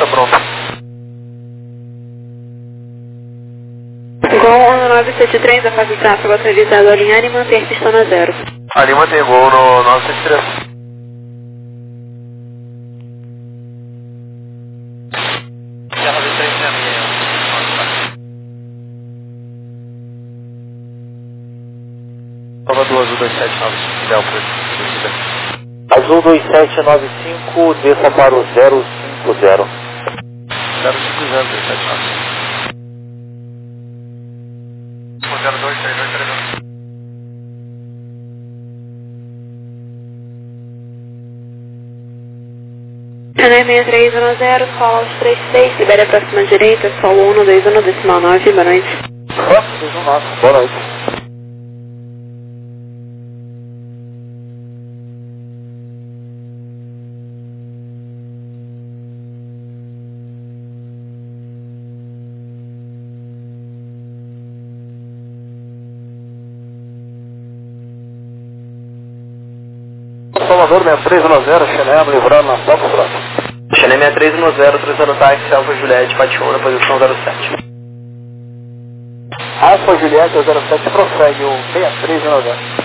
tá pronto. Gol 1973, a fase de tráfego atualizado a alinhar e manter pistão a 0. Ali mantém gol no 973. Terra de 366. Nova do Azul 2795, Delta, descida. Azul 2795, desça para o 050. 050, 279. 023232. Channel 6310, fala aos 36, libere a próxima direita, solo 121, decimal 9, boa noite. Boa noite. Salvador 6310, Chanel, livrando na Foxtrot. Chanel 6310, trazendo táxi, Alfa Juliette, Pationa, posição 07. Alfa Juliette 07, prossegue o 6310.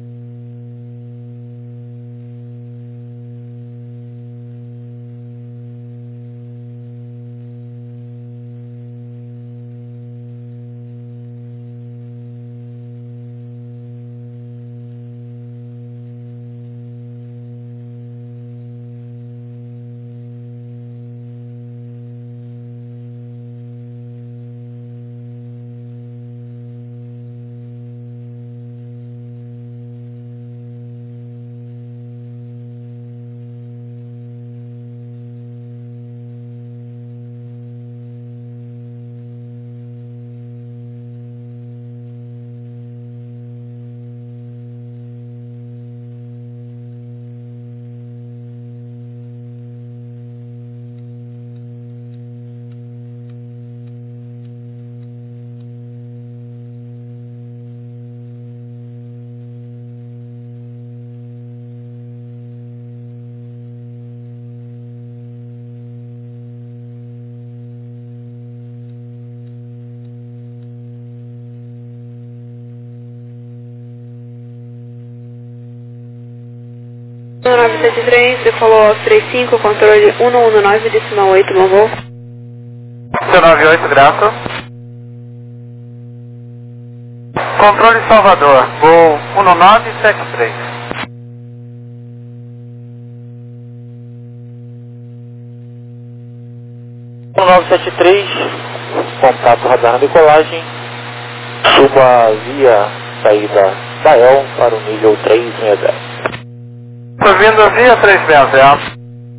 No 973, você falou aos 35, controle 119, decimal 8, bom voo. 98, graça. Controle Salvador, voo 1973. O 973, contato radar na decolagem, suba via saída da EL para o nível 360. Subindo via 360.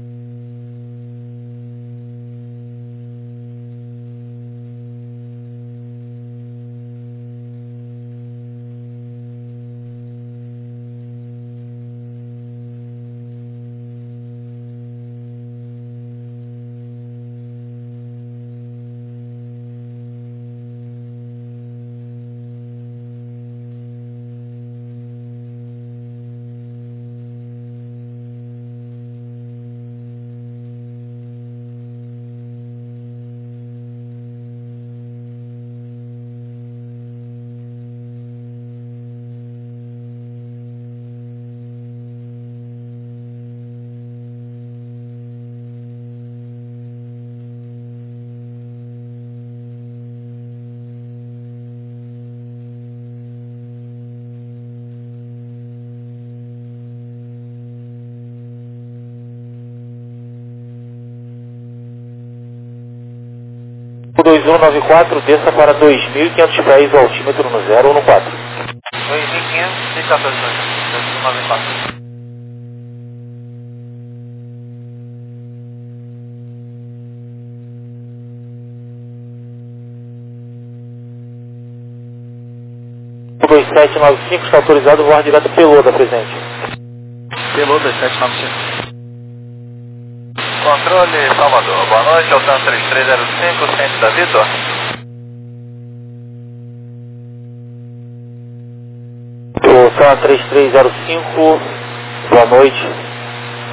O 2194, desça para 2.500 pés, o altímetro no 014. 2.500 e 14 2194. O 2795 está autorizado o voar direto pelo da presente. Pelo 2795. Controle Salvador, boa noite, Altan 3305, centro da Vitor. O Altan 3305, boa noite,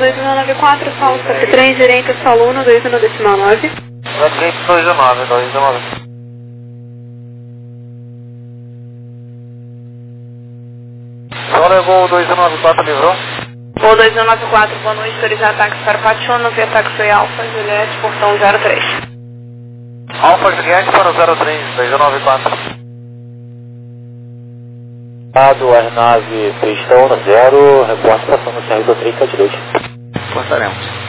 2194, solo 73, gerente solo 1, 21,9. Gate 219, 219. Solo Gol 294 livrou. Gol 2194, boa noite, autorizar ataques para Pationa, via táxi Alfa, Juliette, portão 03. Alfa Juliette para o 03, 294. Dado aeronave pistão 0, reporte passando no CR 2372. Cortaremos.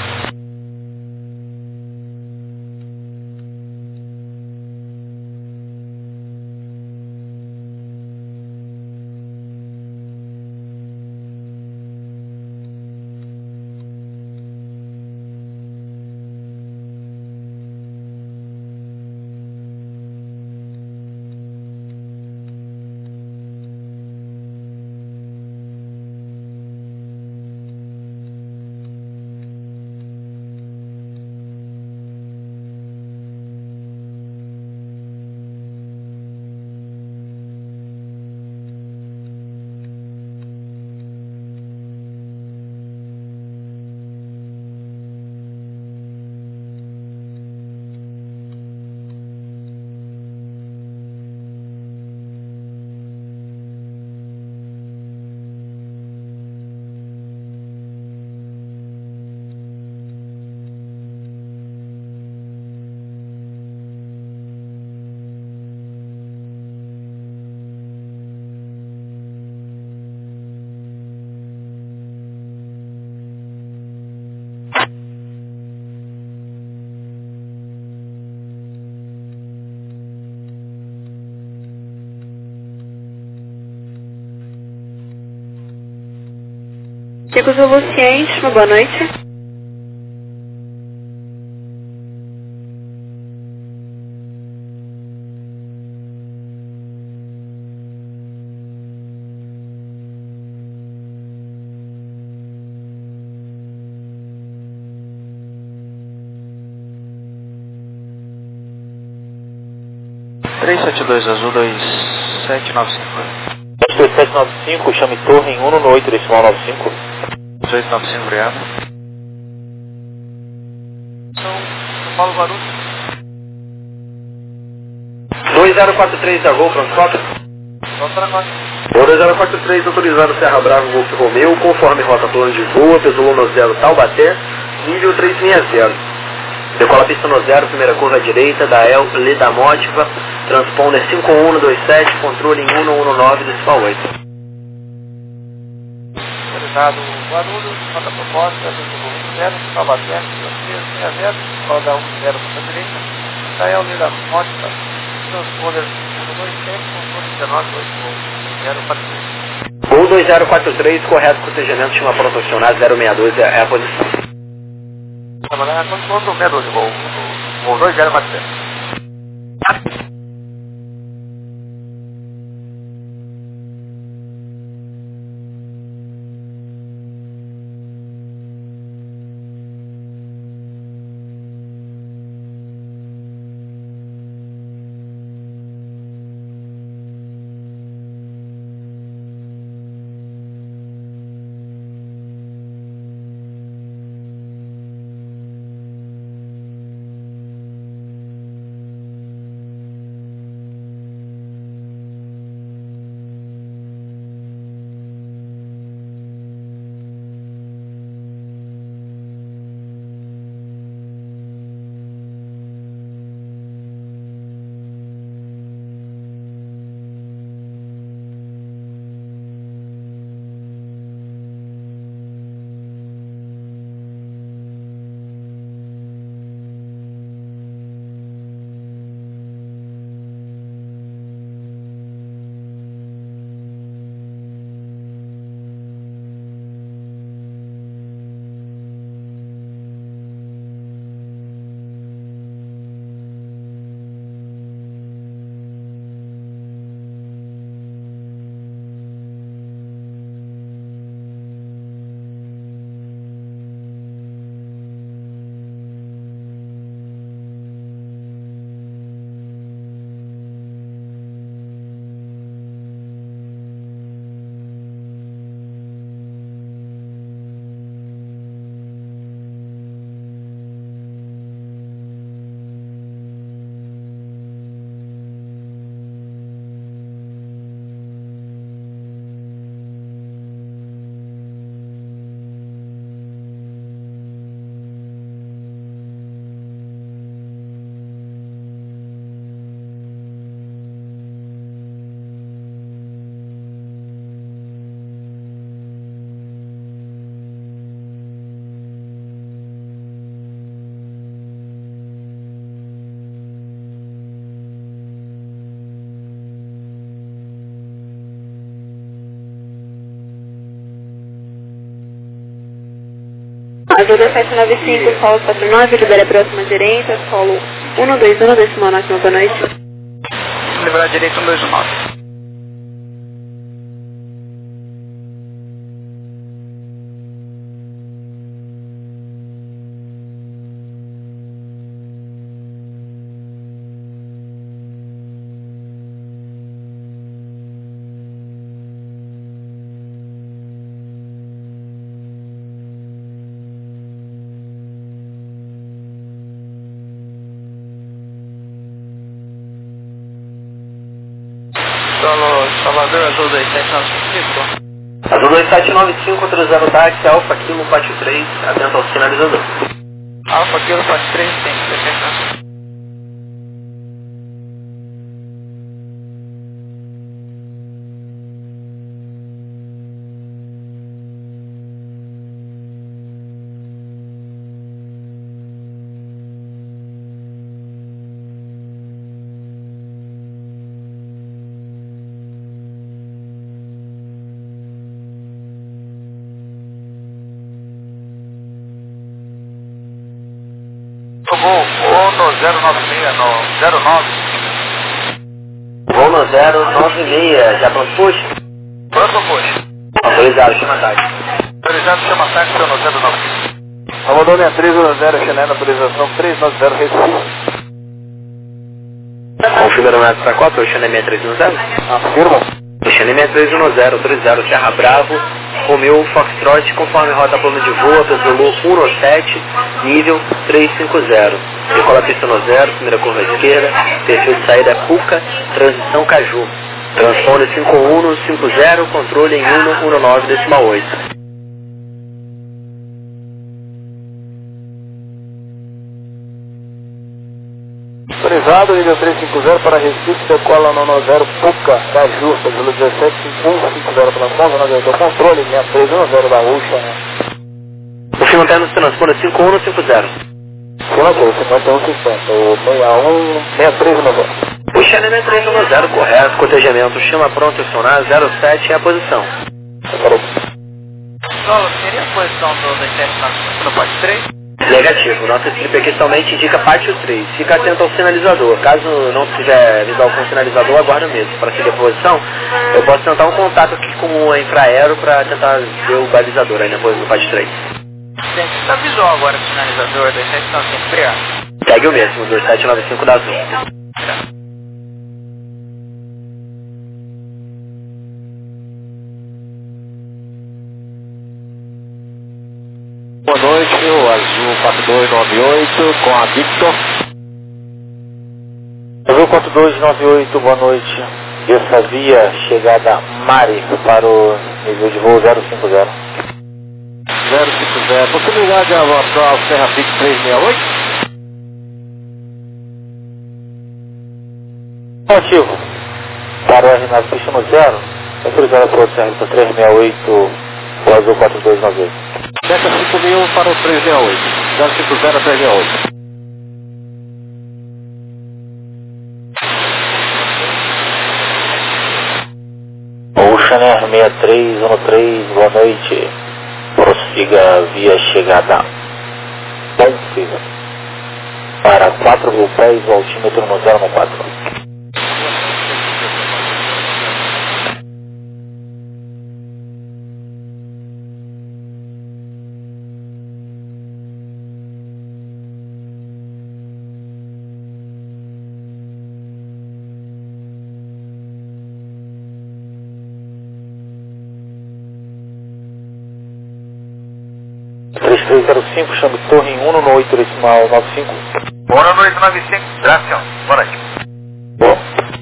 Chegos Luciente, uma boa noite. Três 72 azul 2795. 2795, chame torre em 1 no 8, decimal 95. 1895, obrigado. São Paulo Guarulhos. 2043 da Gol, pronto, foto. Vamos para nós. 2043, autorizado Serra Bravo, Golf Romeu, conforme rota plano de voo, peso Luna 0 Taubaté, nível 360. Decola pista no 0, primeira curva à direita, da El Leda Mótiva, transponder 5127, controle em 119, decimal 8. Autorizado Guarulhos, rota proposta, peso 0, Taubaté, 360, roda 10 para a direita, da El Leda Mótiva, transponder 127, controle 19, 0 para a direita. Gol 2043, correto, cortejamento, chama pronto acionar 062, é a posição. Trabalhar com todo o medo de Gol 2043. Azul 2795, solo 49, libera a próxima direita, solo 121, decimal máxima, boa noite. Liberar a direita 129. Salvador, Azul 2795. Azul 2795, autorizando o táxi, Alfa Kilo 43, atento ao sinalizador. Alfa Kilo 43, tem 2795. Vou no 096, no 09. Vou no 096, já pronto push? Pronto push. Autorizado, chama táxi. Autorizado, chama táxi, no 09. Rondônia 310, Xené, autorização 390, Recife. Confirma o número para 4, o Xené 6310. Afirma. O Xené 6310, autorizado, Serra Bravo, Romeu Foxtrot, conforme rota plano de voo, Pesolô 117, nível 350. Decola pista no 0, primeira curva à esquerda, perfil de saída é Puca, transição Caju. Transponder 5150, controle em 119, decimal 8. Autorizado, nível 350 para Recife, decola no 90 Puca, Caju, Pesolô 17, 5150 para São do controle, 6310 da Ucha. O simultâneo se transponder 5150. Senador, 5150, o 616390. O Xené 310, correto, cotejamento, chama pronto, acionar 07 é a posição. Solo, seria a posição do 2795 no pote 3? Negativo, nossa strip aqui somente indica pátio 3. Fica atento ao sinalizador. Caso não tiver visual com o sinalizador, aguarda mesmo. Para seguir a posição, eu posso tentar um contato aqui com o infraero para tentar ver o balizador aí depois do pátio 3. Tem que estar visual agora o sinalizador 2795 criado. Segue o mesmo, 2795 da Azul. Boa noite, o Azul 4298 com a Victor. Azul 4298, boa noite. Essa via chegada Mari para o nível de voo 050. 050, possibilidade para o Serra Fix 368? Ativo. Para o R9 pista no 0, autorizado para o Serra 368, o Azul 4298. Desce 5000 para o 368. 050 368. Oceaner 6313, boa noite. Prossiga via chegada Bonfim para 4.000 pés, o altímetro no 014. Chame torre em 1 no 8 decimal 95. 1 no 895, Gracião. Boa noite. Bom.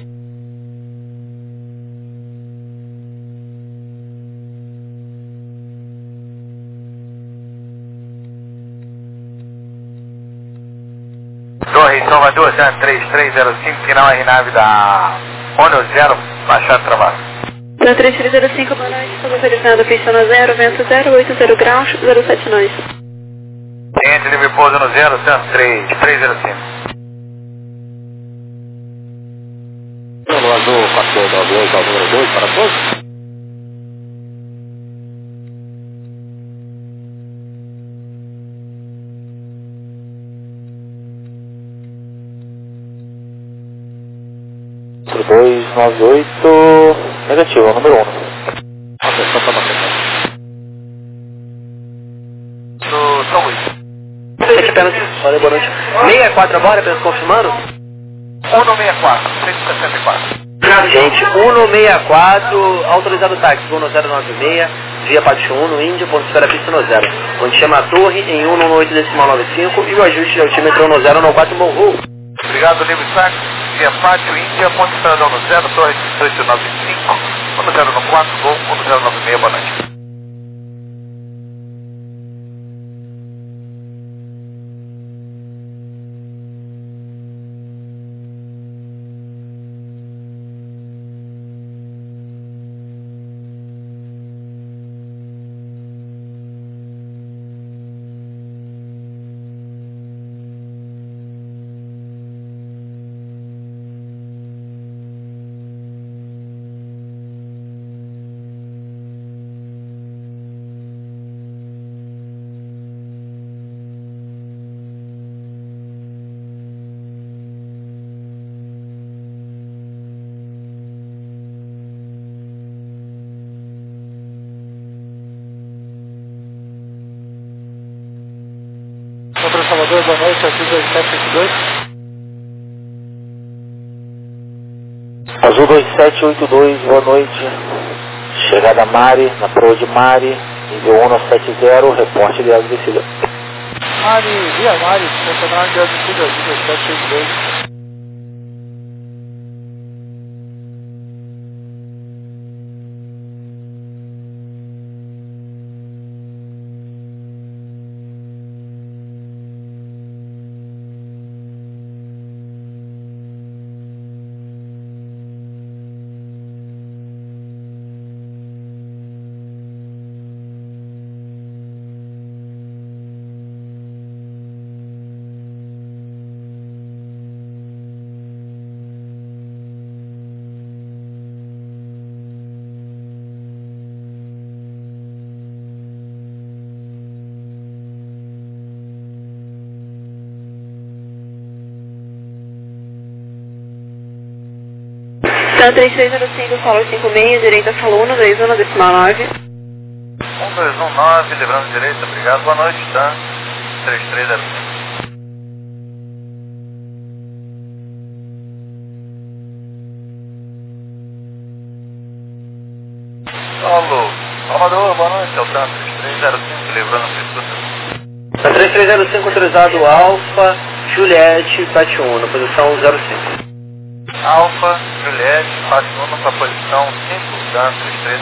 Torre Salvador, 3305, final R9 da Ônibus 0, baixado travado. 3305, boa noite, autorizado pista no 0, vento 080 graus, 07 nós. Cliente livre pouso no 0, 305. No Azul 4298, ao número 2 para todos. 4298, negativo, é o número 1. Ok, só para bater. Do São Luís. Valeu, boa noite. 64 agora, apenas confirmando? 164, 164. Gente, 164, autorizado táxi, 1096, via Pátio 1, no Índia, ponto de espera pista no 0. Onde chama a torre em 118,95 e o ajuste de altímetro no 094 Monroe. Obrigado, livre táxi, via Pátio Índia, ponto de espera no 0, torre 1895, 1094, Gol 1096, boa noite. Para Salvador, boa noite, Azul 2782. Azul 2782, boa noite. Chegada Mari, na proa de Mari, nível 170, reporte de descida. Mari, via Mari, funcionário de descida, Azul 2782. São 3305, solo 56, direita solo 121, decimal 9. 1219, lembrando direita, obrigado, boa noite, tá? 3305. Alô, Salvador, boa noite, é o TAN 3305, lembrando a 3305 autorizado Alfa, Juliette, Pátio 1, na posição 05. Alfa, Juliette, Pátio 1 para a posição 5, TAN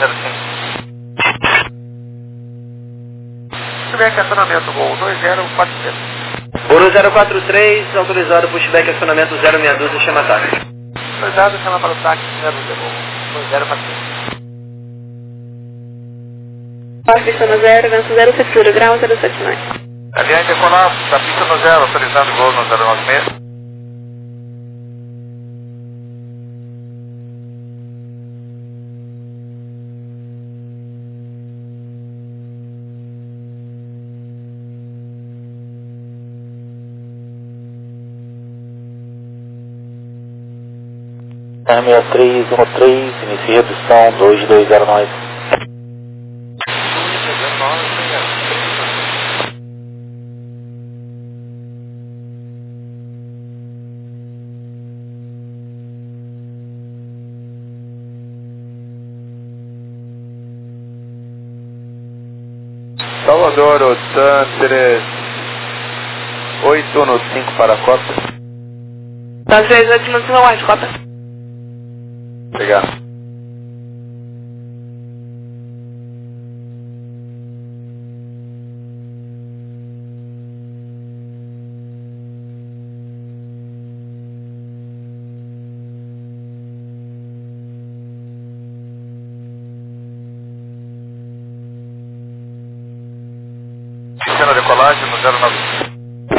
3305. Pushback acionamento, Gol 2043. Boro 043, autorizado pushback acionamento 062, chama táxi. Autorizado, chama para o táxi 043. Pista no 0, vento 0, secura, grau 079. Aviante Económico, da pista no 0, autorizando Gol no 096. R6313, inicie redução 2209. Salvador, OTAN 3815 para a Copa. São 3815, White, Copa. Obrigado. Pequena decolagem no 09.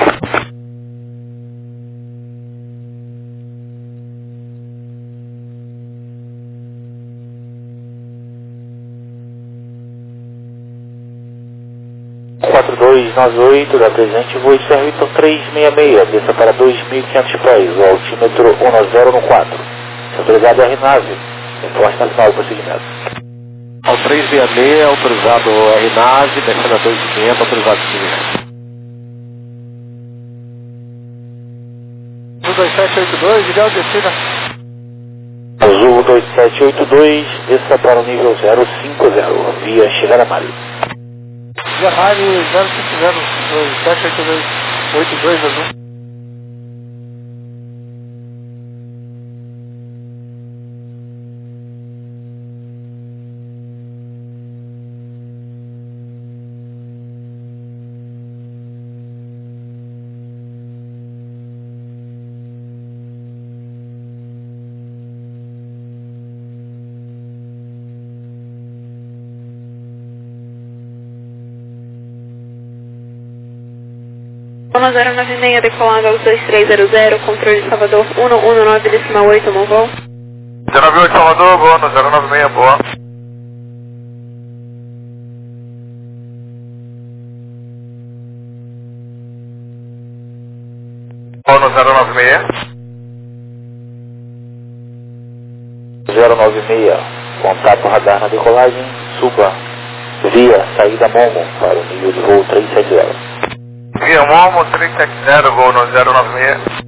da presente, voo Servito 366, desça para 2.500 pés, o altímetro 10 no 4. Autorizado R-Nave. Informe nacional do procedimento. Ao 366, autorizado R-Nave, descendo a 2500, autorizado procedimento. 2782, ideal descida. Azul 2782, desça para o nível 050, via Chegada Mari. Via Mari 050, 2782, 82 azul. Zona 096 decolando aos 2300, controle Salvador 119,8, Movol. 098 Salvador, boa, no 096, boa. Boa no 096. 096, contato radar na decolagem, suba via saída Momo para o nível de voo 370. Via Momo 370, voo no 096.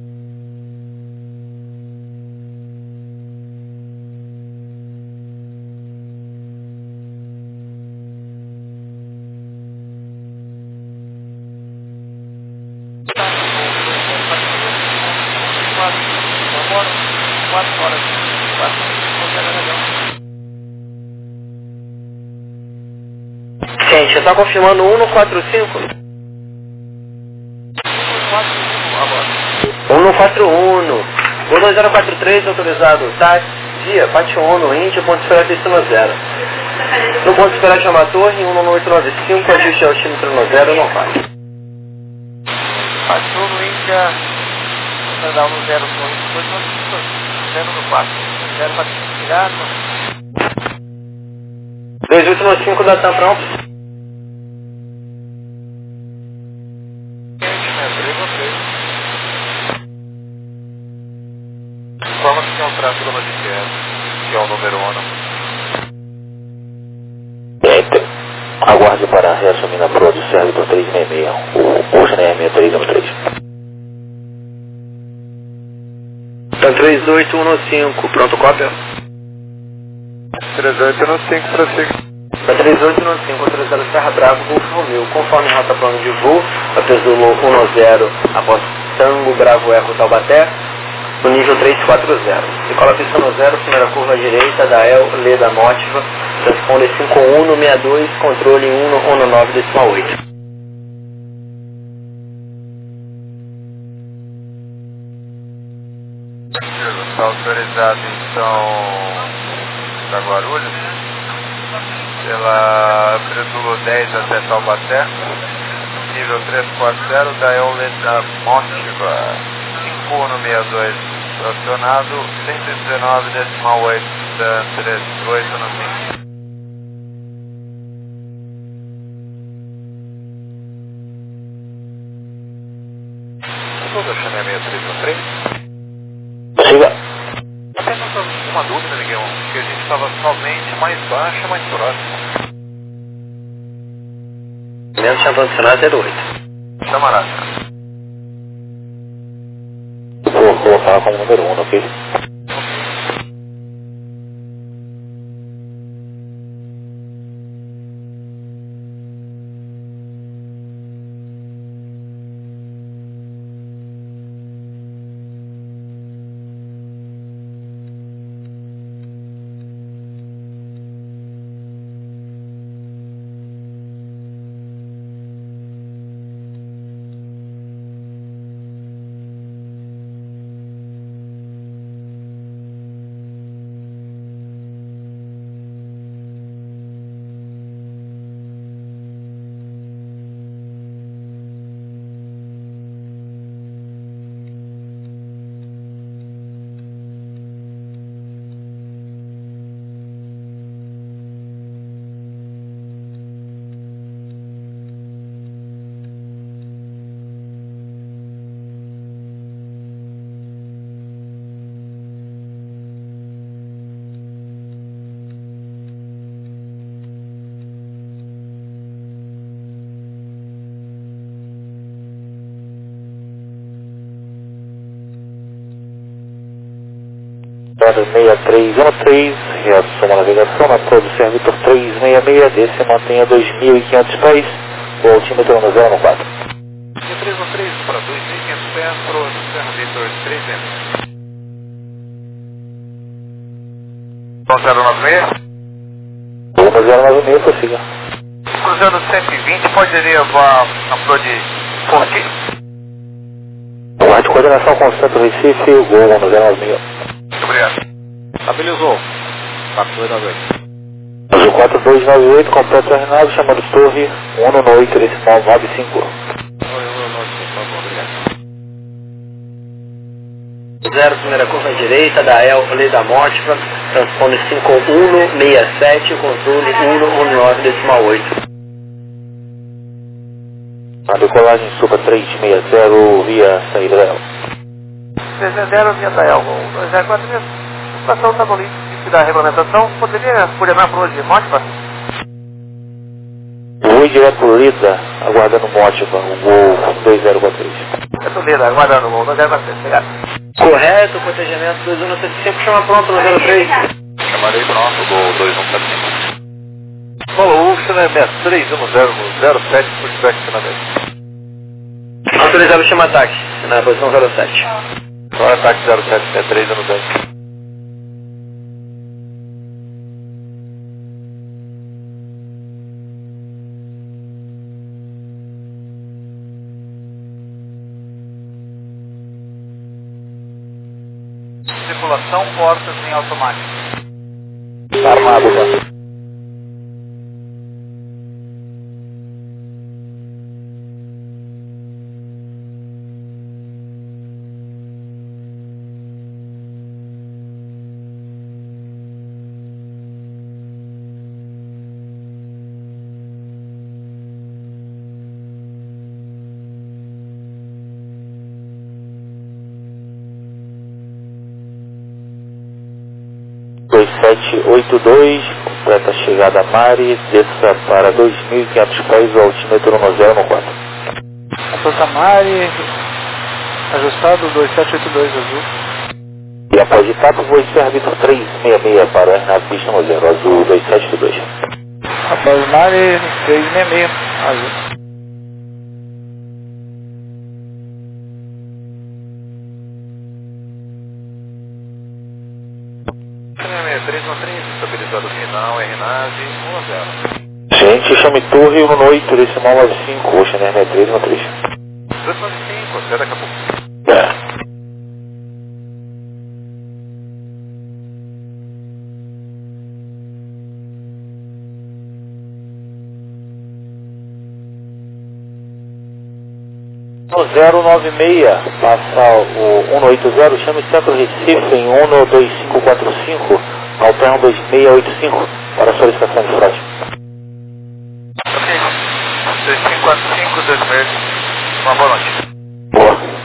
Gente, está confirmando 145? 141. Voo 2043, autorizado. TAC, dia, Pátio ONU, Índia, ponto esperado destino 0. No ponto esperado chamar torre, 11895, ajuste ao estímetro no 0, não vai. Pátio ONU, Índia, andar no 0, 0 no 4, 0 para tirar, 2895 da TAM pronto. Informa que é um tráfego no GPS, que é o número 1. Enter. Aguarde para reassumir na proa do Servidor 366, o Ocean Air 6303. TAM 38115, pronto, cópia. 3815 para seguir. Da 3895, autorizado Serra Bravo, Golfo Romeu, conforme rota plano de voo, Apezulo 10, após Tango Bravo Eco Taubaté, no nível 340. Decola pista no 0, primeira curva à direita, da El Leda Motiva, transponder 5162, controle 119,8. Está autorizado então para Guarulhos, pela Apezulo 10 até Taubaté, nível 340 da El Leda Motiva, 5162. Acionado 119,8 da 38 no 5. Tudo eu chamei a 6313? Siga. Apenas uma dúvida, Miguel, que a gente estava somente mais baixa, mais próximo. Menos chave adicionado 08. Camarada. Vou colocar como número 1, ok? 6313, reassuma a navegação na proa do Servitor 366, desce mantenha 2.500 pés, o altímetro no 014. De 313 para 2.500 pés, proa do Servitor 366. 096. 096, prossiga. Cruzando 120, pode levar a proa de Forti? Guarde coordenação com o Centro Recife, Gol 096. Muito obrigado. Estabilizou. 4298. Azul 4298, completa a aeronave, chamando torre 118, decimal 95. Oi, por favor, obrigado. 0, primeira curva à direita, da El Lei da Morte, transpone 5167, controle 119, decimal 8. A decolagem Supra 360 via saída dela. 360 via Dael, 204 mesmo. A situação está no limite da regulamentação. Poderia coordenar para hoje Mótica? Vou direto por Lida, aguardando Mótica, o Gol 2043. É do Lida, aguardando o Gol 2043, obrigado. Correto, protegimento 2175, chama pronto no 03. Chamarei pronto, Gol 2175. Falou, Uxana 631007, pushback finalmente. Autorizado o chama ataque, na posição 07. Agora ataque 0763, ano 10. Circulação, portas em automático. Tá armado, tá? Completa a chegada a Mari, desça para 2.500 pés, o altímetro no 014. Santa Mari, ajustado 2782 azul. E após de tato, voo Servitor 366 para a aeronave pista no 0, azul 2782. Após Mari 366 azul. 313, estabilizado final, RNAV 1-0. Gente, chame torre 118, decimal 95, Ocean Air 313. 295, até daqui a pouco. É. No 096, passa o 180, chame Centro Recife em 12545, Alpern 2685, para solicitação de frete. Ok, 2545, 26, uma boa noite. Boa.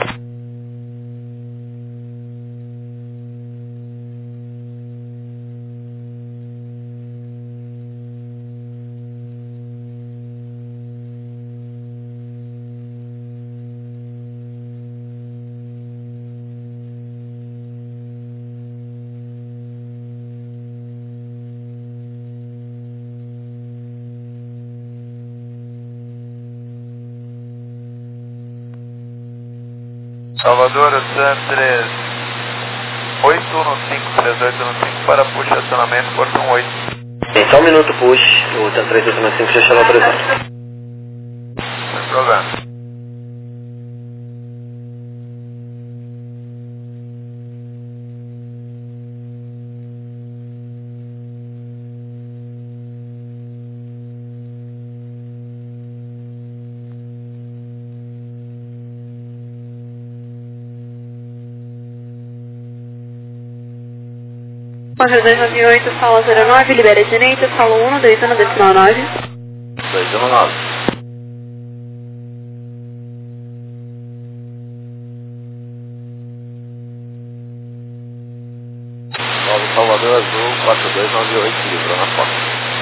Salvador, Sandres 8153815 para push acionamento, porta 18. Em só um minuto push, o 3895 já chegou autorizado. Sem problema. Contra 298, sala 09, libera direita, sala 1, 21, decimal 9. 219. Nova Salvador Azul 4298, livro na porta.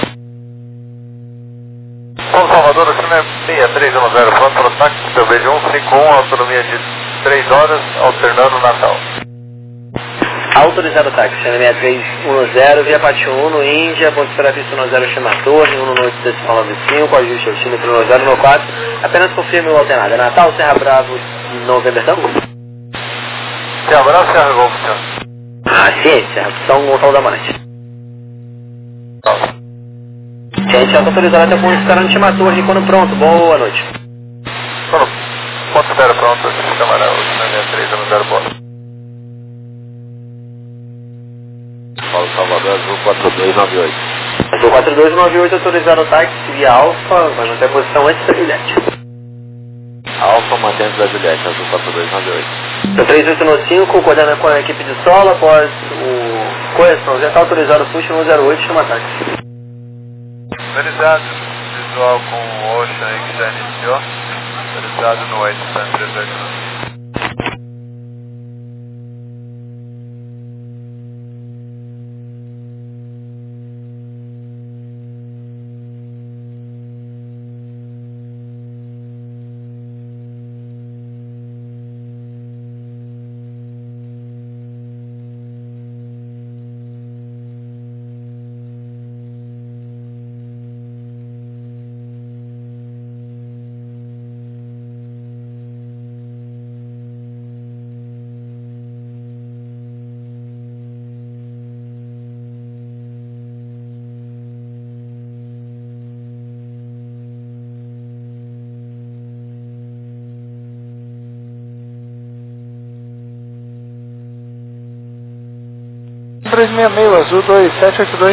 Bom, Salvador, o é 6310, pronto para o ataque, seu BG 151, autonomia de 3 horas, alternando Natal. Autorizado táxi, CN6310, via Pátio 1, Índia, ponto para pista 10, chama Torre, 118.95, ajuste altímetro 9094, apenas confirme o alternado. Natal, Serra Bravo, November Tango? Serra Bravo, Serra Golfo, senhor. Ah, sim, Serra, São Gonçalo da Manete. Gente, autorizado até o ponto esperando de chama Torre, quando pronto, boa noite. Ponto espera pronto, câmara 863, a 0 bola. Paulo Salvador, Azul 4298. Azul 4298, autorizado o táxi via Alfa, vai manter a posição antes da Juliette. Alfa mantendo da Juliette, Azul 4298. 3895, coordenando com a equipe de solo, após o correção, já está autorizado o push no 08, chama táxi. Autorizado, visual com o Ocean aí que já iniciou. Autorizado no 8, está em 389. Azul 2782.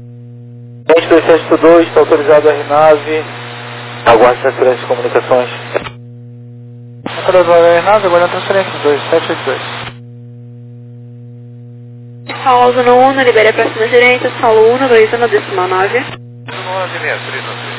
2782, está autorizado a RNAV. Aguarde transferência de comunicações. Autorizado a RNAV, aguardando transferência 2782. Solo Zona 1, libere a próxima gerência, Solo 1, 2, Zona decimal 9. 96393.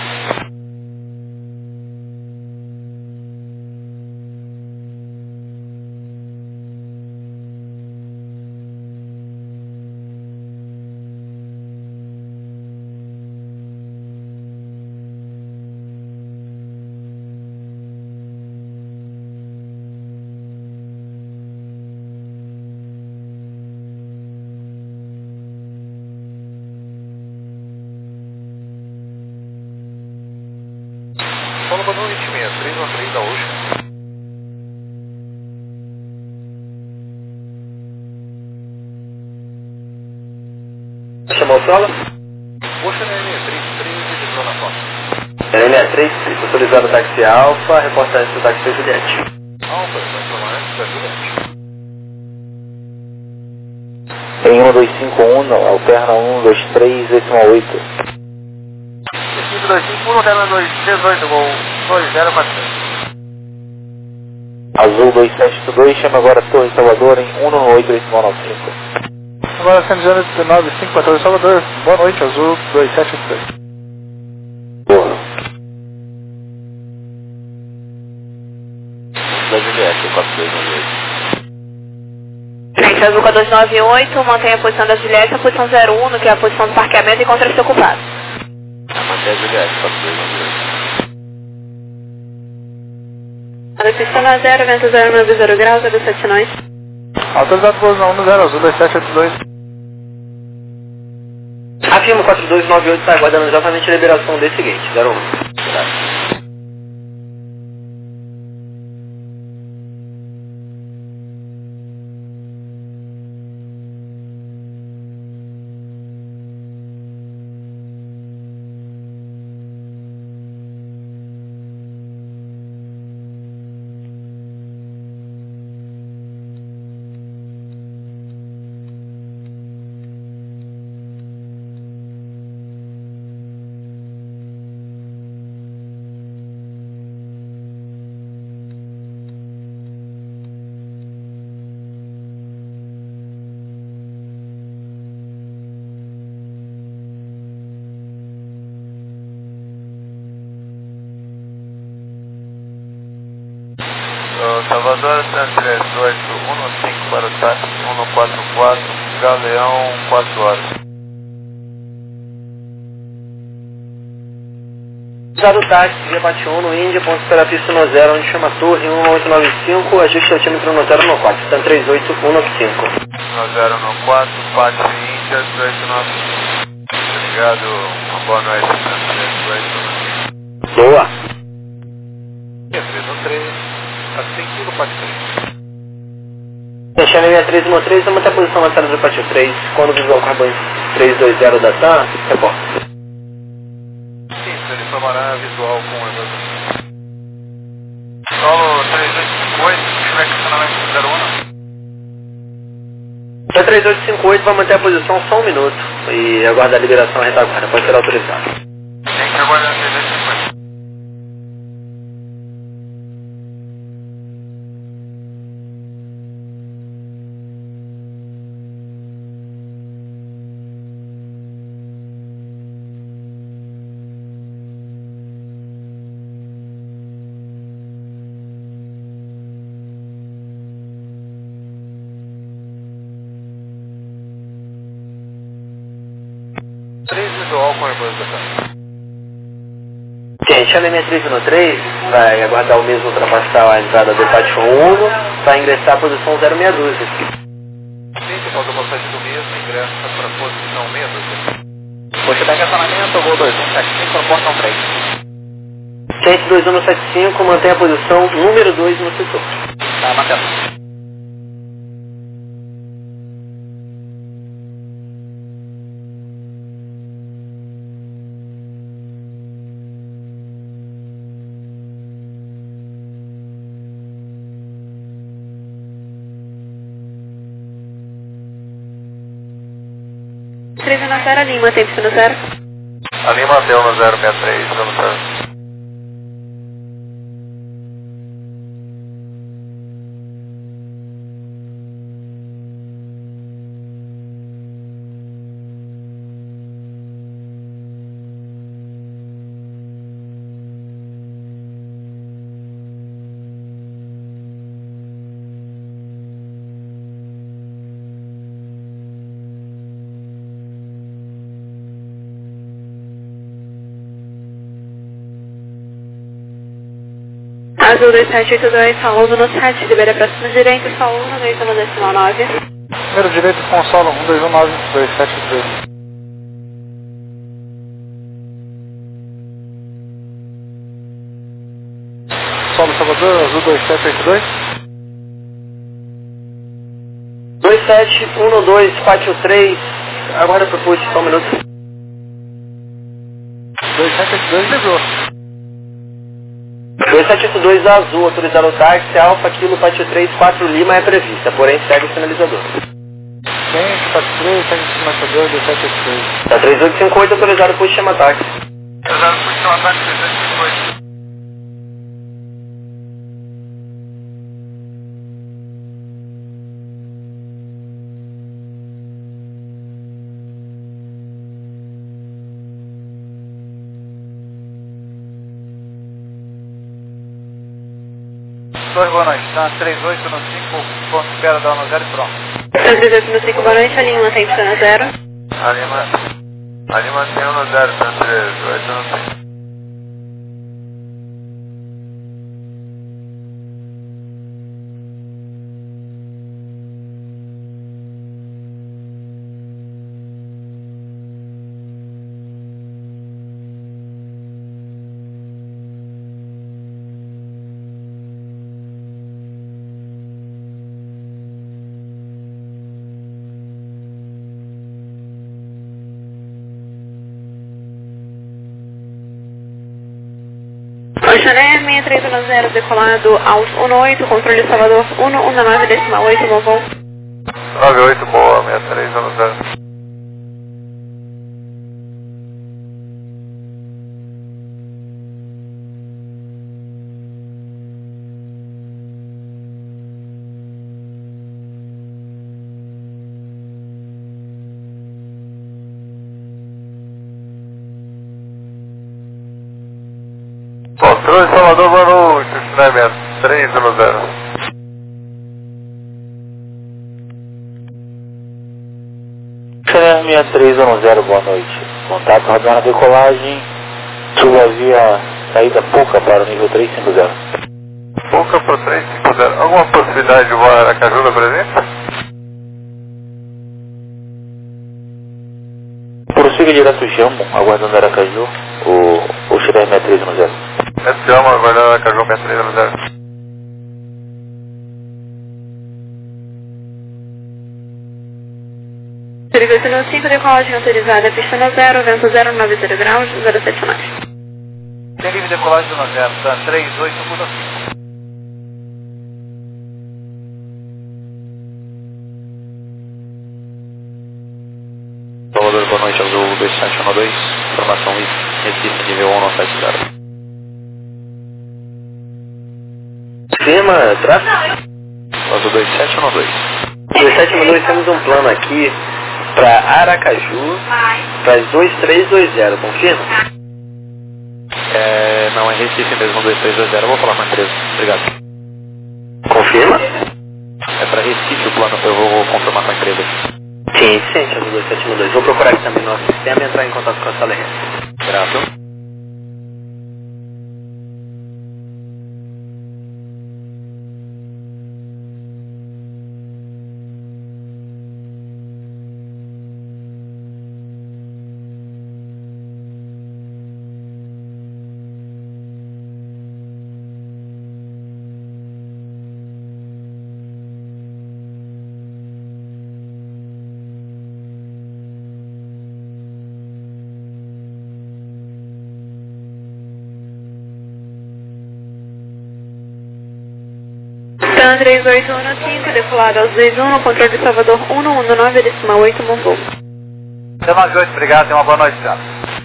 Solo Badão 26, 313 da Ocean. Chamou o solo? Ocean N63, visou na foto. N63, autorizado o táxi Alfa, reportagem do táxi Juliette. Alfa, está permanente da Juliette. Em 1251, alterna 123, decimal 8. 5251, alterna 238, gol 2043. Azul 2782, chama agora Torre Salvador em 118, decimal 95. Agora 119, 14 Salvador. Boa noite, Azul 2782. Boa. Da Juliette, 4298. Frente Azul 4298, mantenha a posição da Juliette, a posição 01, que é a posição do parqueamento, encontra-se ocupado. Mantém a Juliette, 4298. A pista na 0, vento 090 graus, a 7 nós. Autorizado por 10 Azul 2782. A firma 4298 está aguardando exatamente a liberação desse gate, 01. Salvador, 138, 15 para o táxi, 144, Galeão, 4 horas. Usado o táxi, via Bate 1 no Índia, ponto para a pista no 0, onde chama Torre 1895, ajuste altímetro no 0 no 4, está 38195. No 0 no 4, Pátio Índia, 289. Obrigado, uma boa noite, 289. Boa. 313, a 100 kg, Pátio 3. Deixando em 6313, vamos até a posição lançada do Pátio 3, quando o visual carbono 320 da TAM, reporta. Ele tomará visual com o evento. Solo 3858, tiver questionamento 01. Até 3858, vai manter a posição só 1 minuto e aguardar a liberação retaguarda, pode ser autorizado. Tem que aguardar 3850. Visual com Airbus da TAM. Ok, chama M313, vai aguardar o mesmo ultrapassar a entrada do Pátio 1, vai ingressar a posição 062. Sim, você pode passagem do mesmo, ingressa para a posição 62. Você está em estacionamento, voo 2175, proporção 3. Gente 2175, mantém a posição número 2 no setor. Tá, mantendo. Na Sara Lima, tempo no 0. A Lima deu no 063, vamos ver. Azul 2782, Saulo no 7, libera próximo direito, Saulo no 2119. Primeiro direito, Consolo 1219-273. Solo Salvador, Azul 2782. 2712, Pátio 3, aguarda pro put, só 1 minuto. 2782 ligou. 2782 azul, autorizado o táxi, Alfa, Kilo, Pátio 3, 4 Lima é prevista, porém segue o sinalizador. Gente, Pátio 3, segue o sinalizador, 2782. Tá 3858, autorizado o chama táxi. Autorizado o chama táxi, 358. Boa noite, tá 38 no 5, ponto de espera da 10 e pronto. 38 no 5, boa noite, a Lima tem no 0. A Lima tem 1 no 0, tá 38 no 5. Chanel 6310, decolado aos 18, controle Salvador 119,8, bom voo. 98, boa, 6310. Controle Salvador, boa noite, estacionamento 310. Chanel 6310, boa noite. Contato radar na decolagem Sul havia saída pouca para o nível 350. Pouca para 350. Alguma possibilidade de voar Aracaju na presença? Prossiga direto Jambo, aguardando Aracaju, o Chile 6310. Jambo, aguardando Aracaju 6310. Serviço no 5, decolagem autorizada, pista no 0, vento 090 graus, 07 mais. Tem livre decolagem no 0, tá? 3815. Salvador, boa noite, Azul 2712, informação Recife, nível 170. Firma, tráfego? Azul 2712. 2712, temos um plano aqui para Aracaju, para as 2320, confirma? Não, é Recife mesmo, 2320, eu vou falar com a empresa. Obrigado. Confirma? É para Recife o plano, eu vou confirmar com a empresa. Sim, Azul 2712. Vou procurar aqui também no nosso sistema e entrar em contato com a sala RS. Grato. TAN 3815, decolado aos 21, controle de Salvador 119,8, bom voo. 98, obrigado, tenha uma boa noite, senhor.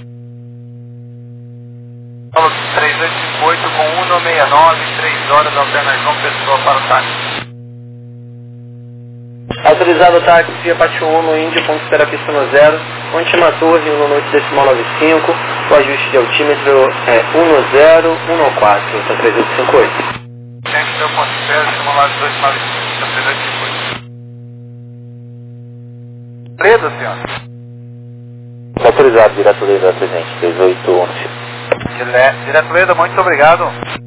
3858 com 169, 3 horas, alterna João Pessoa para o táxi. Autorizado o táxi via Pátio 1 no Índio, ponto espera pista no 0, última torre, 1 noite decimal 95, o ajuste de altímetro é 1014, está 3858. Tem que ter o ponto de espera, simulado 295, 3858. Preto, senhor. Autorizado, direto Leda, presente, 3811. Direto Leda, muito obrigado.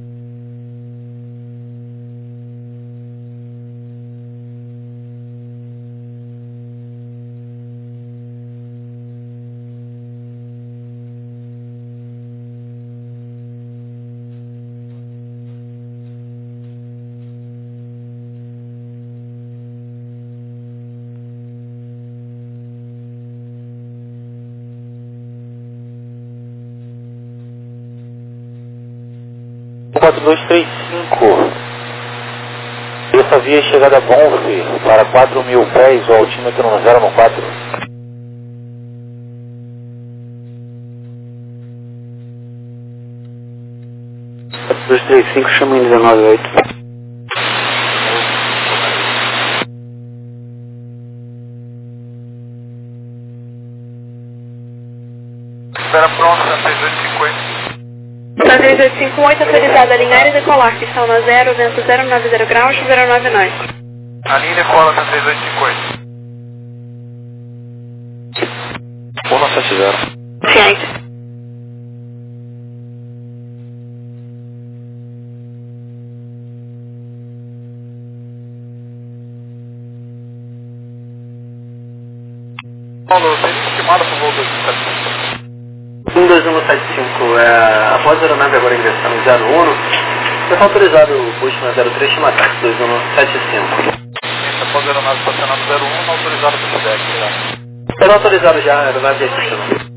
O 4235. Essa via chegada Bonfe para 4.000 pés, o altímetro no 014. 235, chama em 198. Espera pronto, 3850. TAN 3858, autorizado a alinhar e decolar, pista no 0, vento 090 graus, 09 nós. A linha decola 3850. 170. Ciente. Paulo, tem estimada para o voo 275. 12175, após a aeronave agora ingressar no 01, está autorizado o posto na 03, chama táxi 2175. Após a aeronave estacionando 01, autorizado para o deck, né? Será autorizado já, a aeronave já estacionou.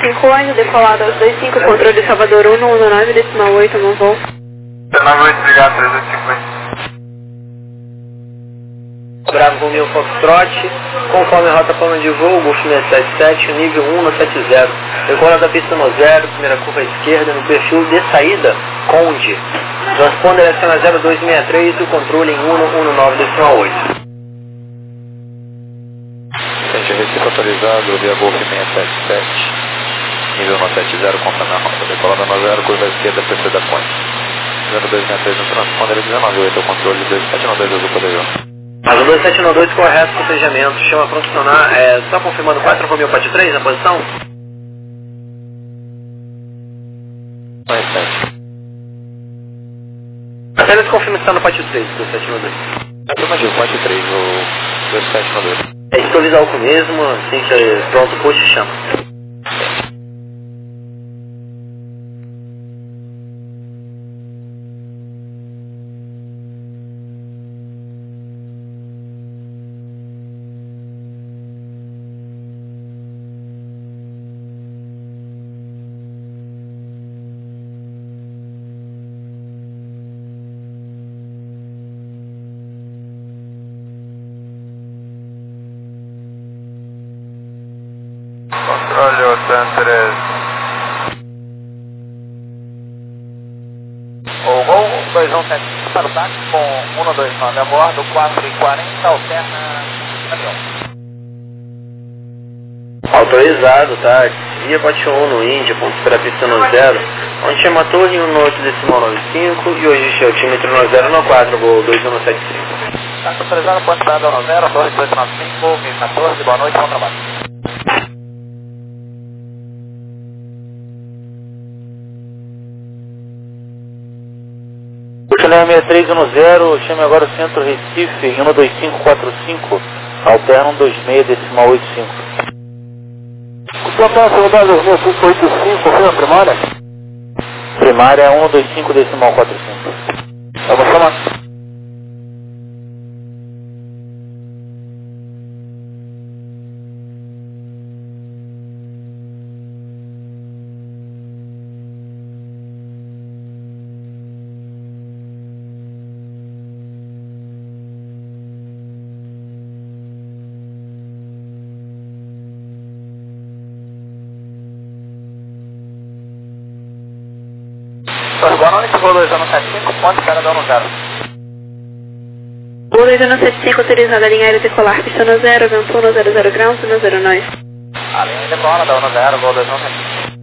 258, decolado aos 25, controle Salvador 119,8, no voo. 98, obrigado, 350. Bravo com Mil Foxtrot, conforme a rota plano de voo, Golf 677, nível 170. Decola da pista no 0, primeira curva à esquerda, no perfil de saída, Conde. Transponder a 0263, o controle em 119,8. Gente, Recife autorizado, via Golf 677, nível 170, conforme a rota. Decolada no 0, curva à esquerda, perfil da ponte. 0263 no transponder, 198, o controle 2792, azul poderoso. Azul 2792, correto, cotejamento, chama para funcionar, só confirmando 4 Romeo Pati 3 na posição? Mais 7. Até eles confirmam que está no Pati 3, 2792. Afirmativo, Pati 3, o 2792. Estou visual mesmo, assim que pronto, puxa e chama. Controle Ocean 3. O Gol 217 para o táxi com 129 a bordo, 4h40, alterna caminhão. Autorizado, tá? Via Pati 1 no Índia, ponto para a pista no 0, onde chama a torre no 8,95 e hoje é o altímetro no 094, Gol 2175. Táxi autorizado, ponte dada no 0, torre 295, 14, boa noite, bom trabalho. Channel 6310, chame agora o centro Recife em 12545, alterna 126,85. O plantão celular 2585, confirma a primária? Primária é 125,45. Vamos chamar. Boa noite, voo 2175, ponte para dar no 0. Voo 2175, autorizada a linha aérea decolar, pista no 0, vento 100 graus, no 0 nós. A linha decola, dá no 0, voo 2175.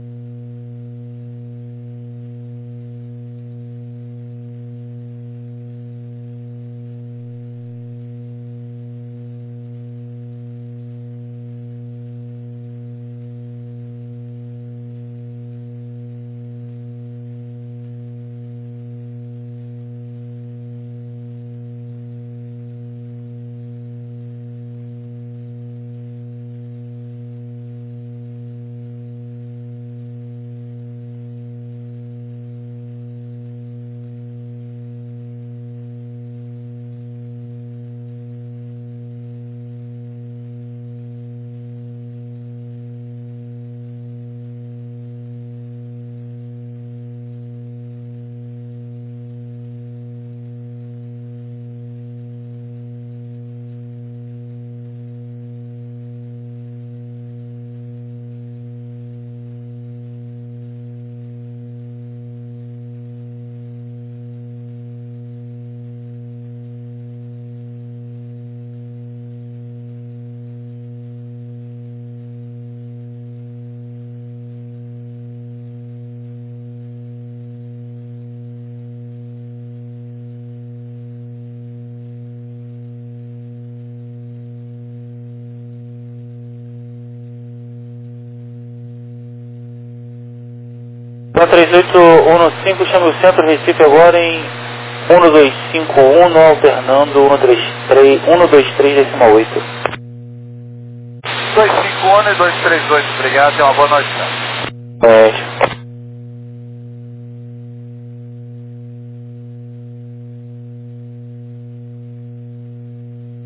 Então 3815, chame o centro Recife agora em 1251, alternando 123,8. 251 e 238, obrigado, tenha uma boa noite.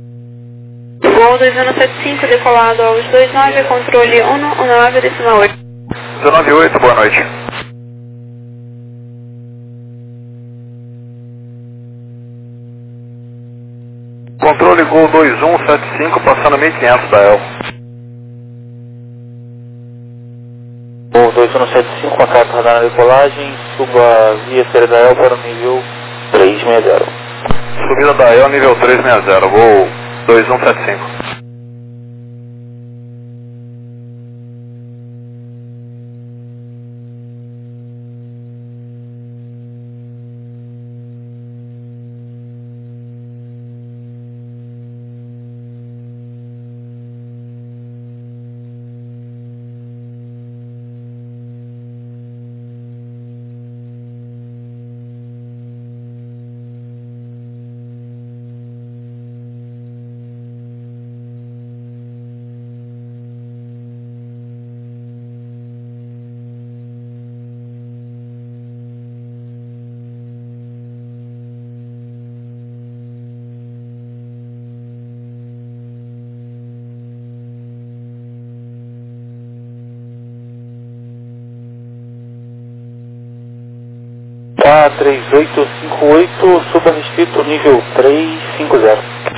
Gol 2175, decolado aos 29, controle 119,8. 198, boa noite. Controle Gol 2175, passando 1500 da El. Gol 2175, com a carta radar na decolagem, suba via esteira da El para o nível 360. Subida da El, nível 360, Gol 2175. Tá 3858, suba restrito nível 350.